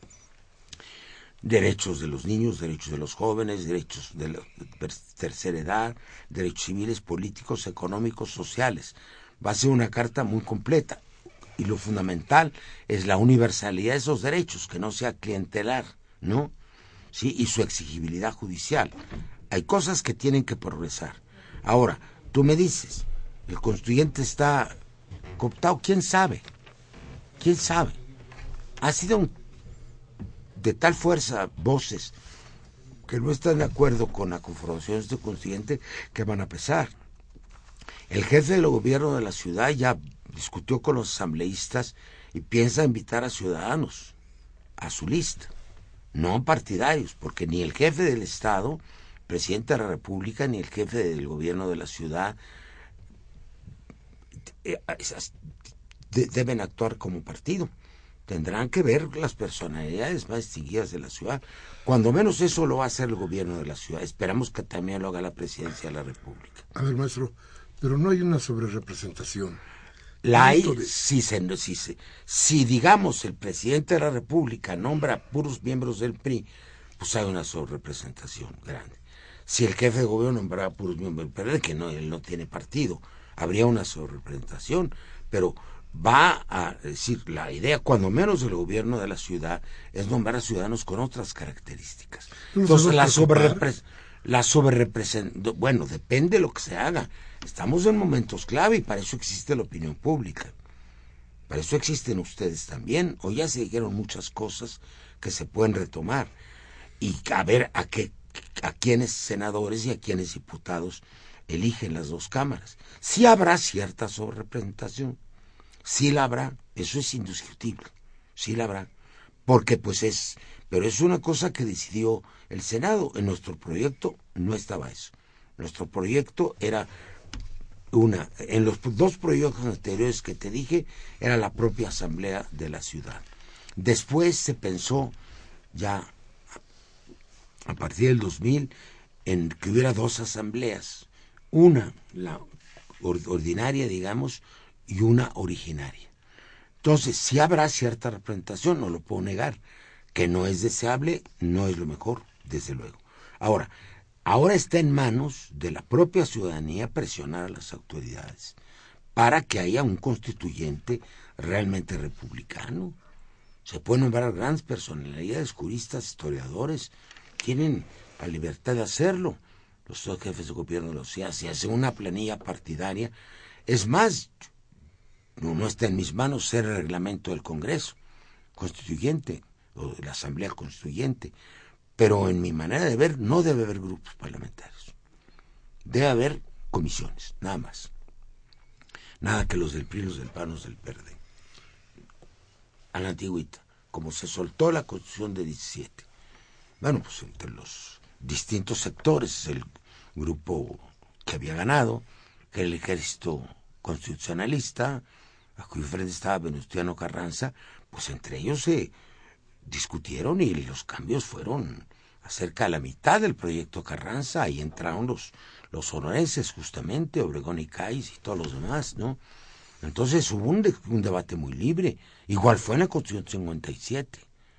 D: Derechos de los niños, derechos de los jóvenes, derechos de la tercera edad, derechos civiles, políticos, económicos, sociales. Va a ser una carta muy completa. Y lo fundamental es la universalidad de esos derechos, que no sea clientelar, ¿no? Sí, y su exigibilidad judicial. Hay cosas que tienen que progresar. Ahora, tú me dices, el constituyente está cooptado, ¿quién sabe? ¿Quién sabe? Ha sido un, de tal fuerza voces que no están de acuerdo con la conformación de este constituyente que van a pesar. El jefe del gobierno de la ciudad ya discutió con los asambleístas y piensa invitar a ciudadanos a su lista, no partidarios, porque ni el jefe del Estado, presidente de la República, ni el jefe del gobierno de la ciudad deben actuar como partido. Tendrán que ver las personalidades más distinguidas de la ciudad. Cuando menos eso lo va a hacer el gobierno de la ciudad. Esperamos que también lo haga la presidencia de la República.
C: A ver, maestro, pero no hay una sobrerepresentación.
D: La hay,
C: De...
D: si, se, si, se, si digamos el presidente de la República nombra a puros miembros del P R I, pues hay una sobrerepresentación grande. Si el jefe de gobierno nombra a puros miembros del P R D, que no, él no tiene partido, habría una sobrerepresentación, pero va a decir, la idea, cuando menos del gobierno de la ciudad, es nombrar a ciudadanos con otras características. Entonces, la sobrerepresentación, la sobrerepresentación, bueno, depende de lo que se haga. Estamos en momentos clave y para eso existe la opinión pública. Para eso existen ustedes también. Hoy ya se dijeron muchas cosas que se pueden retomar. Y a ver a qué, a quiénes senadores y a quiénes diputados eligen las dos cámaras. Sí habrá cierta sobrerepresentación. Sí la habrá. Eso es indiscutible. Sí la habrá. Porque pues es... Pero es una cosa que decidió el Senado. En nuestro proyecto no estaba eso. Nuestro proyecto era... Una, en los dos proyectos anteriores que te dije, era la propia asamblea de la ciudad. Después se pensó, ya a partir del dos mil, en que hubiera dos asambleas. Una, la ordinaria, digamos, y una originaria. Entonces, sí habrá cierta representación, no lo puedo negar. Que no es deseable, no es lo mejor, desde luego. Ahora, Ahora está en manos de la propia ciudadanía presionar a las autoridades para que haya un constituyente realmente republicano. Se pueden nombrar grandes personalidades, juristas, historiadores, tienen la libertad de hacerlo. Los dos jefes de gobierno de la ciudad, si hacen una planilla partidaria. Es más, no, no está en mis manos ser el reglamento del Congreso Constituyente o de la Asamblea Constituyente. Pero en mi manera de ver, no debe haber grupos parlamentarios. Debe haber comisiones, nada más. Nada que los del P R I, los del P A N, los del P R D. A la antigüita, como se soltó la Constitución de diecisiete. Bueno, pues entre los distintos sectores, el grupo que había ganado, que era el Ejército Constitucionalista, a cuyo frente estaba Venustiano Carranza, pues entre ellos se... discutieron y los cambios fueron acerca de la mitad del proyecto Carranza. Ahí entraron los, los sonorenses justamente, Obregón y Cáiz y todos los demás, ¿no? Entonces hubo un, de, un debate muy libre. Igual fue en la Constitución cincuenta y siete,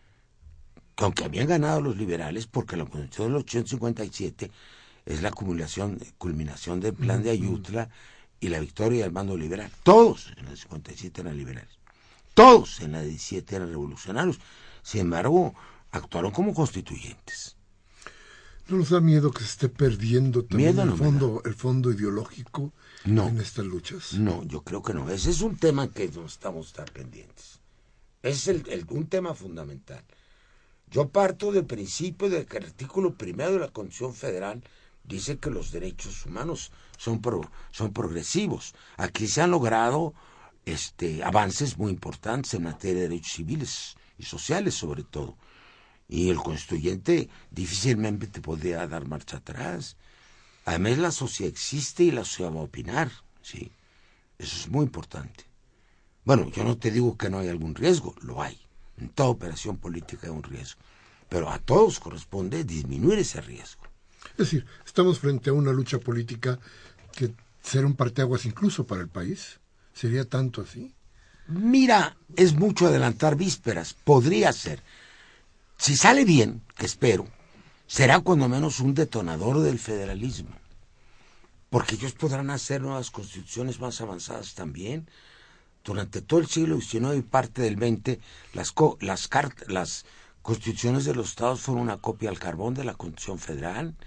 D: que aunque habían ganado los liberales, porque la Constitución del cincuenta y siete es la acumulación, culminación del plan de Ayutla y la victoria del mando liberal. Todos en el cincuenta y siete eran liberales. Todos en la diecisiete eran revolucionarios. Sin embargo, actuaron como constituyentes.
C: ¿No nos da miedo que se esté perdiendo también
D: Miedo
C: el,
D: no
C: fondo, el fondo ideológico
D: no,
C: en estas luchas?
D: No, yo creo que no. Ese es un tema que no estamos tan pendientes. Es el, el, un tema fundamental. Yo parto del principio de que el artículo primero de la Constitución Federal dice que los derechos humanos son, pro, son progresivos. Aquí se han logrado este, avances muy importantes en materia de derechos civiles y sociales sobre todo, y el constituyente difícilmente te podría dar marcha atrás. Además la sociedad existe y la sociedad va a opinar, ¿sí? Eso es muy importante. Bueno, yo no te digo que no hay algún riesgo, lo hay, en toda operación política hay un riesgo, pero a todos corresponde disminuir ese riesgo.
C: Es decir, estamos frente a una lucha política que será un parteaguas incluso para el país. ¿Sería tanto así?
D: Mira, es mucho adelantar vísperas, podría ser. Si sale bien, que espero, será cuando menos un detonador del federalismo. Porque ellos podrán hacer nuevas constituciones más avanzadas también. Durante todo el siglo diecinueve y parte del veinte, las, co las, las constituciones de los estados fueron una copia al carbón de la Constitución Federal.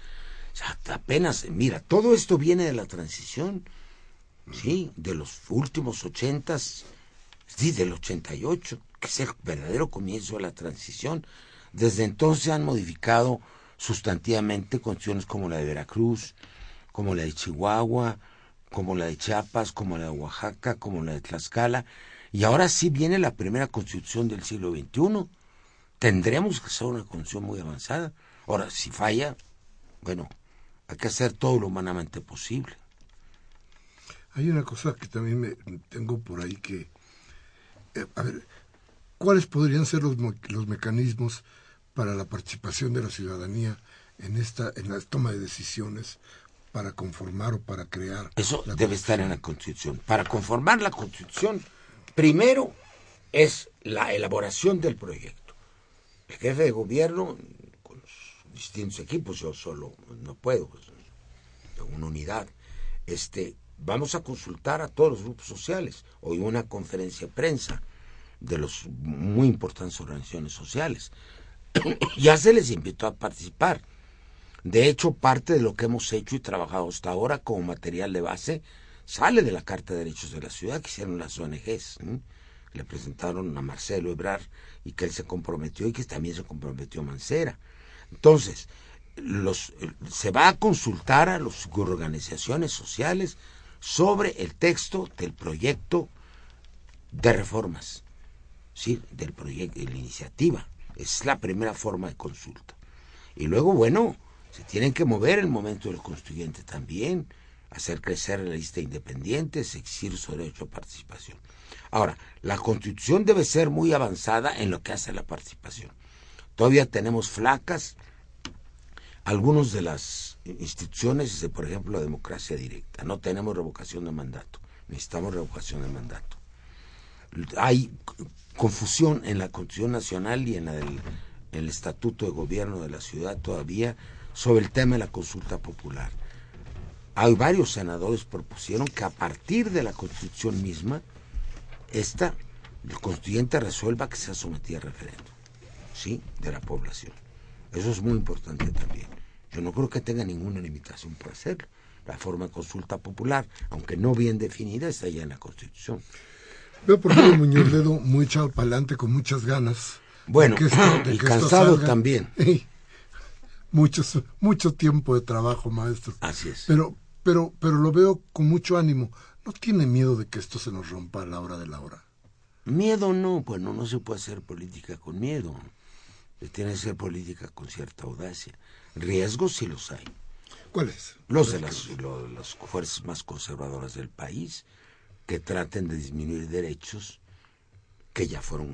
D: O sea, apenas, mira, todo esto viene de la transición, sí, de los últimos ochentas, sí, del ochenta y ocho, que es el verdadero comienzo de la transición. Desde entonces han modificado sustantivamente constituciones como la de Veracruz, como la de Chihuahua, como la de Chiapas, como la de Oaxaca, como la de Tlaxcala, y ahora sí viene la primera constitución del siglo veintiuno. Tendremos que hacer una constitución muy avanzada. Ahora, si falla, bueno, hay que hacer todo lo humanamente posible.
C: Hay una cosa que también me tengo por ahí que, eh, a ver, ¿cuáles podrían ser los, los mecanismos para la participación de la ciudadanía en esta, en la toma de decisiones para conformar o para crear?
D: Eso debe estar en la Constitución. Para conformar la Constitución, primero es la elaboración del proyecto. El jefe de gobierno, con los distintos equipos, yo solo no puedo, pues, de una unidad, este, vamos a consultar a todos los grupos sociales. Hoy una conferencia de prensa de las muy importantes organizaciones sociales. Ya se les invitó a participar. De hecho, parte de lo que hemos hecho y trabajado hasta ahora como material de base sale de la Carta de Derechos de la Ciudad que hicieron las O N Ges. ¿eh? Le presentaron a Marcelo Ebrard y que él se comprometió y que también se comprometió Mancera. Entonces, los, se va a consultar a las organizaciones sociales sobre el texto del proyecto de reformas, ¿sí? Del proyecto, de la iniciativa. Es la primera forma de consulta. Y luego, bueno, se tienen que mover el momento del constituyente también, hacer crecer la lista de independientes, exigir su derecho a participación. Ahora, la Constitución debe ser muy avanzada en lo que hace a la participación. Todavía tenemos flacas algunas de las instituciones, por ejemplo, la democracia directa. No tenemos revocación de mandato, necesitamos revocación de mandato. Hay confusión en la Constitución Nacional y en la del, en el Estatuto de Gobierno de la Ciudad todavía sobre el tema de la consulta popular. Hay varios senadores propusieron que a partir de la Constitución misma, esta, el constituyente resuelva que sea sometida a referéndum, ¿sí?, de la población. Eso es muy importante también. Yo no creo que tenga ninguna limitación para hacerlo. La forma de consulta popular, aunque no bien definida, está ya en la Constitución.
C: Veo por ejemplo Muñoz Ledo muy echado para adelante, con muchas ganas.
D: Bueno, de que esto, de y que cansado salga. También.
C: Muchos, mucho tiempo de trabajo, maestro.
D: Así es.
C: Pero, pero, pero lo veo con mucho ánimo. ¿No tiene miedo de que esto se nos rompa a la hora de la hora?
D: Miedo no, bueno, no se puede hacer política con miedo. Tiene que ser política con cierta audacia. Riesgos sí los hay.
C: ¿Cuáles?
D: Los de las, lo, las fuerzas más conservadoras del país, que traten de disminuir derechos que ya fueron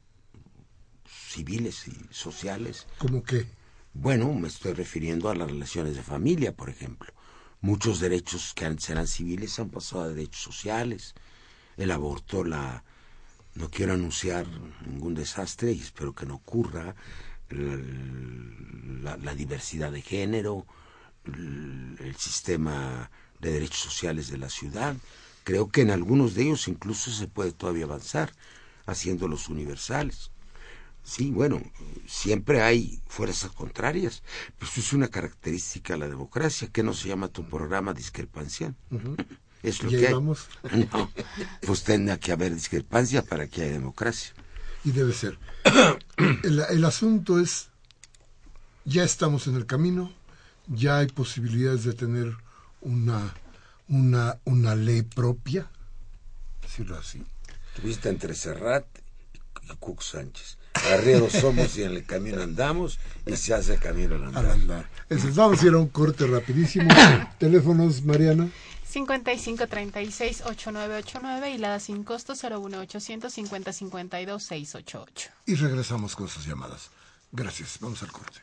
D: civiles y sociales.
C: ¿Cómo qué?
D: Bueno, me estoy refiriendo a las relaciones de familia, por ejemplo. Muchos derechos que antes eran civiles han pasado a derechos sociales. El aborto, la no quiero anunciar ningún desastre y espero que no ocurra, la, la, la diversidad de género, el, el sistema de derechos sociales de la ciudad. Creo que en algunos de ellos incluso se puede todavía avanzar, haciéndolos universales. Sí, bueno, siempre hay fuerzas contrarias, pero eso es una característica de la democracia. ¿Qué no se llama tu programa discrepancia?
C: Uh-huh.
D: Es lo
C: ¿Y
D: que hay.
C: Vamos?
D: No, pues tendrá que haber discrepancia para que haya democracia.
C: Y debe ser. El, el asunto es, ya estamos en el camino, ya hay posibilidades de tener una, una, una ley propia, decirlo así.
D: Tuviste entre Serrat y Cuc Sánchez. Arrieros somos y en el camino andamos y se hace camino al andar.
C: Al andar. Entonces vamos a ir a un corte rapidísimo. Teléfonos, Mariana.
B: cincuenta y cinco treinta y seis ochenta y nueve ochenta y nueve y la sin costo cero uno ochocientos cincuenta cincuenta y dos seiscientos ochenta y ocho.
C: Y regresamos con sus llamadas. Gracias. Vamos al corte.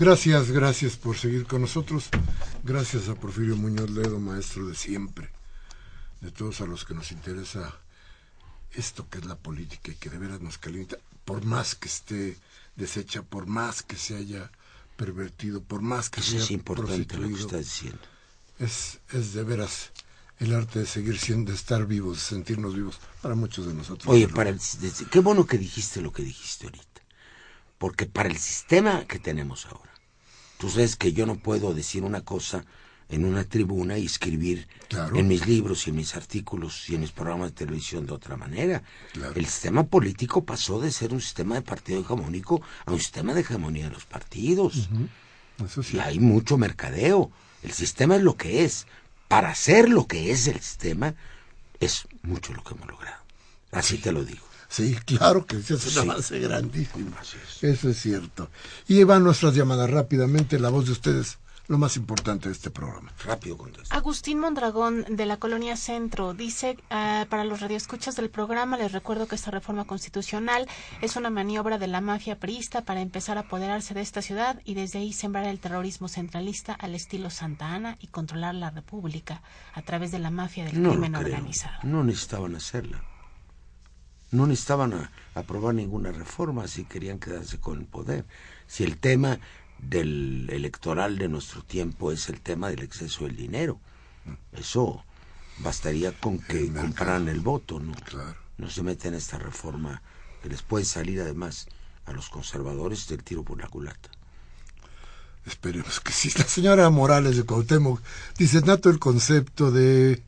C: Gracias, gracias por seguir con nosotros. Gracias a Porfirio Muñoz Ledo, maestro de siempre, de todos a los que nos interesa esto que es la política y que de veras nos calienta, por más que esté deshecha, por más que se haya pervertido, por más que
D: Eso
C: sea
D: es importante lo que
C: prostituido.
D: estás diciendo.
C: Es, es de veras el arte de seguir siendo, de estar vivos, de sentirnos vivos, para muchos de nosotros.
D: Oye, para el, qué bueno que dijiste lo que dijiste ahorita, porque para el sistema que tenemos ahora, tú sabes que yo no puedo decir una cosa en una tribuna y escribir
C: Claro.
D: en mis libros y en mis artículos y en mis programas de televisión de otra manera.
C: Claro.
D: El sistema político pasó de ser un sistema de partido hegemónico a un sistema de hegemonía de los partidos.
C: Uh-huh. Eso sí.
D: Y hay mucho mercadeo. El sistema es lo que es. Para hacer lo que es el sistema, es mucho lo que hemos logrado. Así
C: Sí.
D: te lo digo.
C: Sí, claro que sí, es un
D: Sí.
C: avance grandísimo.
D: Así es.
C: Eso es cierto. Y van nuestras llamadas rápidamente, la voz de ustedes, lo más importante de este programa.
D: Rápido contesta.
B: Agustín Mondragón, de la Colonia Centro, dice, uh, para los radioescuchas del programa, les recuerdo que esta reforma constitucional es una maniobra de la mafia priista para empezar a apoderarse de esta ciudad y desde ahí sembrar el terrorismo centralista al estilo Santa Ana y controlar la república a través de la mafia del
D: No
B: crimen
D: lo creo.
B: organizado.
D: No necesitaban hacerla. No necesitaban a- aprobar ninguna reforma si querían quedarse con el poder. Si el tema del electoral de nuestro tiempo es el tema del exceso del dinero, eso bastaría con que
C: El mercado.
D: compraran el voto, ¿no?
C: Claro.
D: No se meten en esta reforma que les puede salir además a los conservadores del tiro por la culata.
C: Esperemos que sí. La señora Morales de Cuauhtémoc dice, nato el concepto de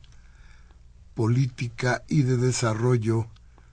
C: política y de desarrollo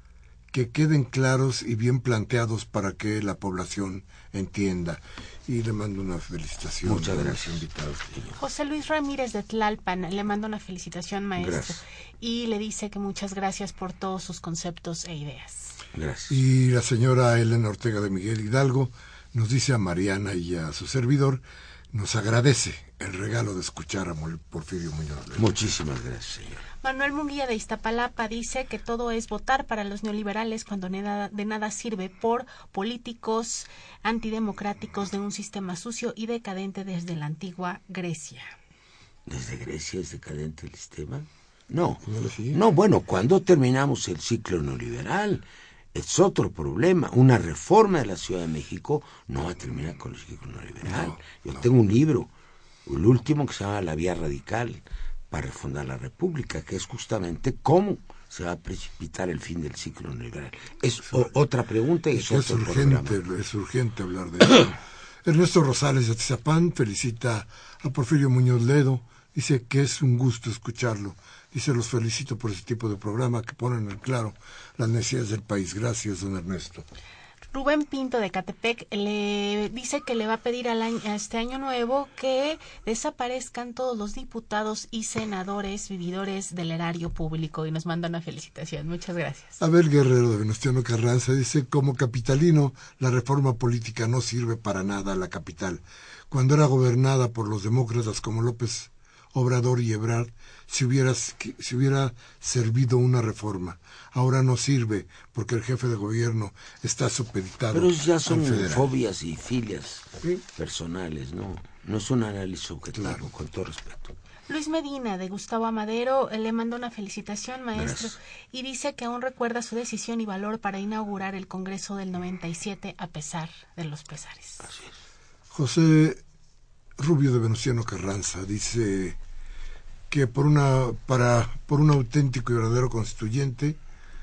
C: que queden claros y bien planteados para que la población entienda. Y le mando una felicitación.
D: Muchas
C: a los
D: gracias.
C: invitados.
B: José Luis Ramírez de Tlalpan le manda una felicitación, maestro,
D: Gracias.
B: y le dice que muchas gracias por todos sus conceptos e ideas.
D: Gracias.
C: Y la señora Elena Ortega de Miguel Hidalgo nos dice a Mariana y a su servidor, nos agradece el regalo de escuchar a Mol- Porfirio Muñoz Ledo.
D: Muchísimas gracias, señor.
B: Manuel Munguía de Iztapalapa dice que todo es votar para los neoliberales cuando de nada, de nada sirve por políticos antidemocráticos de un sistema sucio y decadente desde la antigua Grecia.
D: ¿Desde Grecia es decadente el sistema? No,
C: ¿No lo sigue?
D: no, bueno, cuando terminamos el ciclo neoliberal, es otro problema. Una reforma de la Ciudad de México no va a terminar con el ciclo neoliberal.
C: No,
D: Yo
C: no.
D: tengo un libro, el último, que se llama La Vía Radical para refundar la República, que es justamente cómo se va a precipitar el fin del ciclo neoliberal. Es o- otra pregunta y es,
C: Es
D: otro
C: urgente,
D: programa.
C: es urgente hablar de eso. Ernesto Rosales de Atizapán felicita a Porfirio Muñoz Ledo, dice que es un gusto escucharlo. Dice, los felicito por ese tipo de programa que ponen en claro las necesidades del país. Gracias, don Ernesto.
B: Rubén Pinto de Catepec le dice que le va a pedir al año, a este año nuevo que desaparezcan todos los diputados y senadores vividores del erario público y nos manda una felicitación. Muchas gracias.
C: Abel Guerrero de Venustiano Carranza dice, como capitalino, la reforma política no sirve para nada a la capital. Cuando era gobernada por los demócratas como López Obrador y Ebrard, si hubiera, si hubiera servido una reforma. Ahora no sirve porque el jefe de gobierno está supeditado
D: Pero ya
C: al
D: son
C: federal.
D: fobias y filias
C: Sí.
D: personales, ¿no? No es un análisis objetivo,
C: Claro.
D: con todo respeto.
B: Luis Medina de Gustavo Amadero eh, le manda una felicitación, maestro,
D: Gracias.
B: y dice que aún recuerda su decisión y valor para inaugurar el Congreso del noventa y siete a pesar de los pesares.
D: Así es.
C: José Rubio de Venustiano Carranza dice que por una para por un auténtico y verdadero constituyente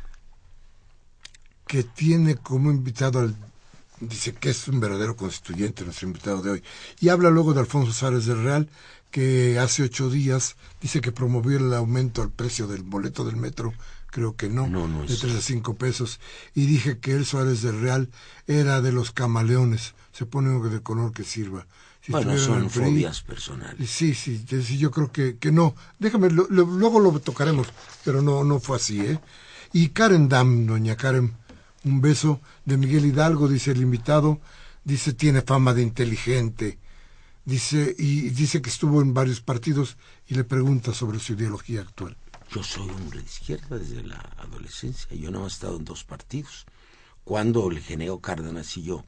C: que tiene como invitado al dice que es un verdadero constituyente nuestro invitado de hoy y habla luego de Alfonso Suárez del Real, que hace ocho días dice que promovió el aumento al precio del boleto del metro, creo que no,
D: No, no
C: de
D: es
C: tres a cinco pesos, y dije que él, Suárez del Real, era de los camaleones, se pone uno de color que sirva. Si
D: Bueno,
C: estuviera en
D: son
C: el P R I,
D: fobias personales.
C: Sí, sí, sí, yo creo que, que no. Déjame, lo, lo, luego lo tocaremos, pero no, no fue así, ¿eh? Y Karen Dam, doña Karen, un beso de Miguel Hidalgo, dice el invitado, dice tiene fama de inteligente, dice y dice que estuvo en varios partidos y le pregunta sobre su ideología actual.
D: Yo soy hombre de izquierda desde la adolescencia. Yo no he estado en dos partidos. Cuando el Geneo Cárdenas y yo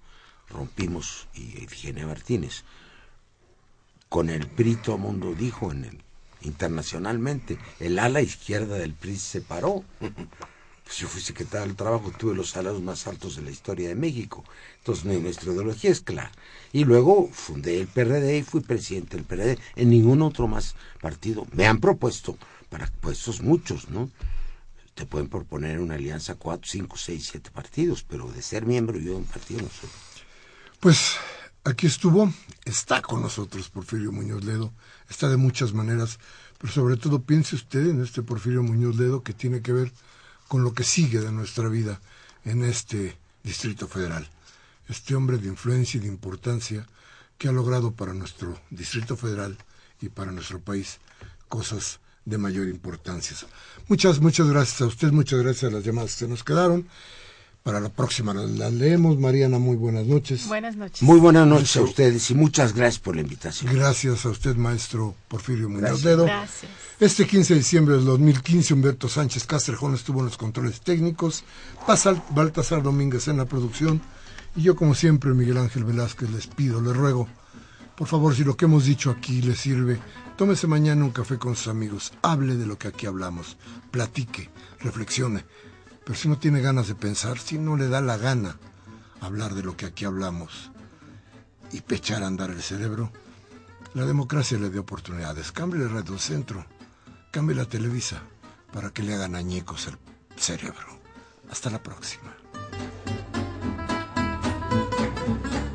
D: rompimos, y Ifigenia Martínez. Con el P R I todo el mundo dijo en el, internacionalmente, el ala izquierda del P R I se paró. Pues yo fui secretario del Trabajo, tuve los salarios más altos de la historia de México. Entonces nuestra ideología es clara. Y luego fundé el P R D y fui presidente del P R D. En ningún otro más partido me han propuesto, para puestos muchos, ¿no? Te pueden proponer una alianza cuatro, cinco, seis, siete partidos, pero de ser miembro yo de un partido no soy.
C: Pues aquí estuvo, está con nosotros Porfirio Muñoz Ledo, está de muchas maneras, pero sobre todo piense usted en este Porfirio Muñoz Ledo que tiene que ver con lo que sigue de nuestra vida en este Distrito Federal. Este hombre de influencia y de importancia que ha logrado para nuestro Distrito Federal y para nuestro país cosas de mayor importancia. Muchas, muchas gracias a usted, muchas gracias a las llamadas que se nos quedaron. Para la próxima las leemos. Mariana, muy buenas noches.
B: Buenas noches.
D: Muy buenas noches a ustedes y muchas gracias por la invitación.
C: Gracias a usted, maestro Porfirio Muñoz
D: Gracias.
C: Ledo.
B: Gracias.
C: Este quince de diciembre del dos mil quince, Humberto Sánchez Castrejón estuvo en los controles técnicos, Pasal, Baltasar Domínguez en la producción, y yo, como siempre, Miguel Ángel Velázquez, les pido, les ruego, por favor, si lo que hemos dicho aquí les sirve, tómese mañana un café con sus amigos, hable de lo que aquí hablamos, platique, reflexione. Pero si no tiene ganas de pensar, si no le da la gana hablar de lo que aquí hablamos y echar a andar el cerebro, la democracia le dio oportunidades. Cambie el Radio Centro, cambie la Televisa para que le hagan añicos el cerebro. Hasta la próxima.